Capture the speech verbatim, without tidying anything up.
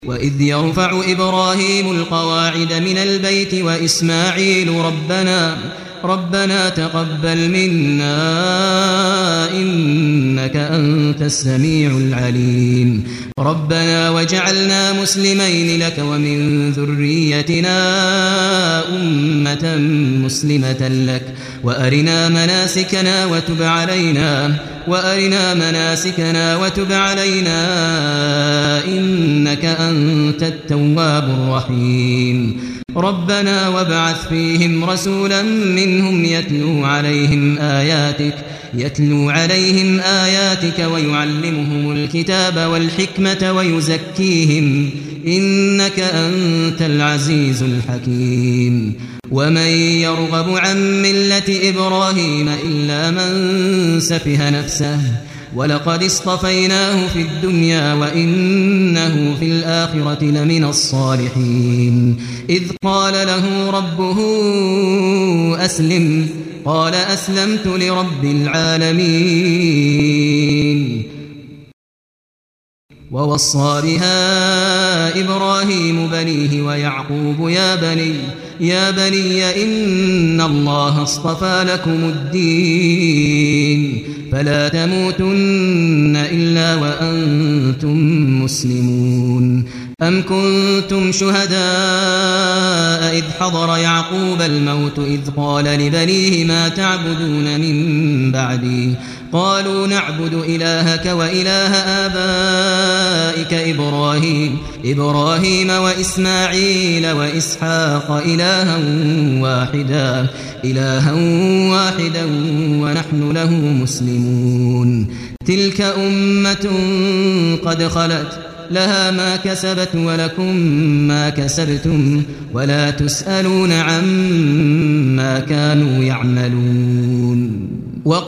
وإذ يرفع إبراهيم القواعد من البيت وإسماعيل ربنا ربنا تقبل منا إنك أنت السميع العليم ربنا وجعلنا مسلمين لك ومن ذريتنا أمة مسلمة لك وأرنا مناسكنا وتب علينا وأرنا مناسكنا وتب علينا إنك أنت التواب الرحيم ربنا وابعث فيهم رسولا منهم يتلو عليهم آياتك يتلو عليهم آياتك ويعلمهم الكتاب والحكمة ويزكيهم إنك أنت العزيز الحكيم ومن يرغب عن ملة إبراهيم إلا من سفه نفسه ولقد اصطفيناه في الدنيا وإنه في الآخرة لمن الصالحين إذ قال له ربه أسلم قال أسلمت لرب العالمين ووصى بها إبراهيم بنيه ويعقوب يا بني يا بني إن الله اصطفى لكم الدين فلا تموتن إلا وأنتم مسلمون أم كنتم شهداء إذ حضر يعقوب الموت إذ قال لبنيه ما تعبدون من بعدي قالوا نعبد إلهك وإله آبائك إبراهيم إبراهيم وإسماعيل وإسحاق إلها واحدا إلها واحدا ونحن له مسلمون تلك أمة قد خلت لها ما كسبت ولكم ما كسبتم ولا تسألون عما كانوا يعملون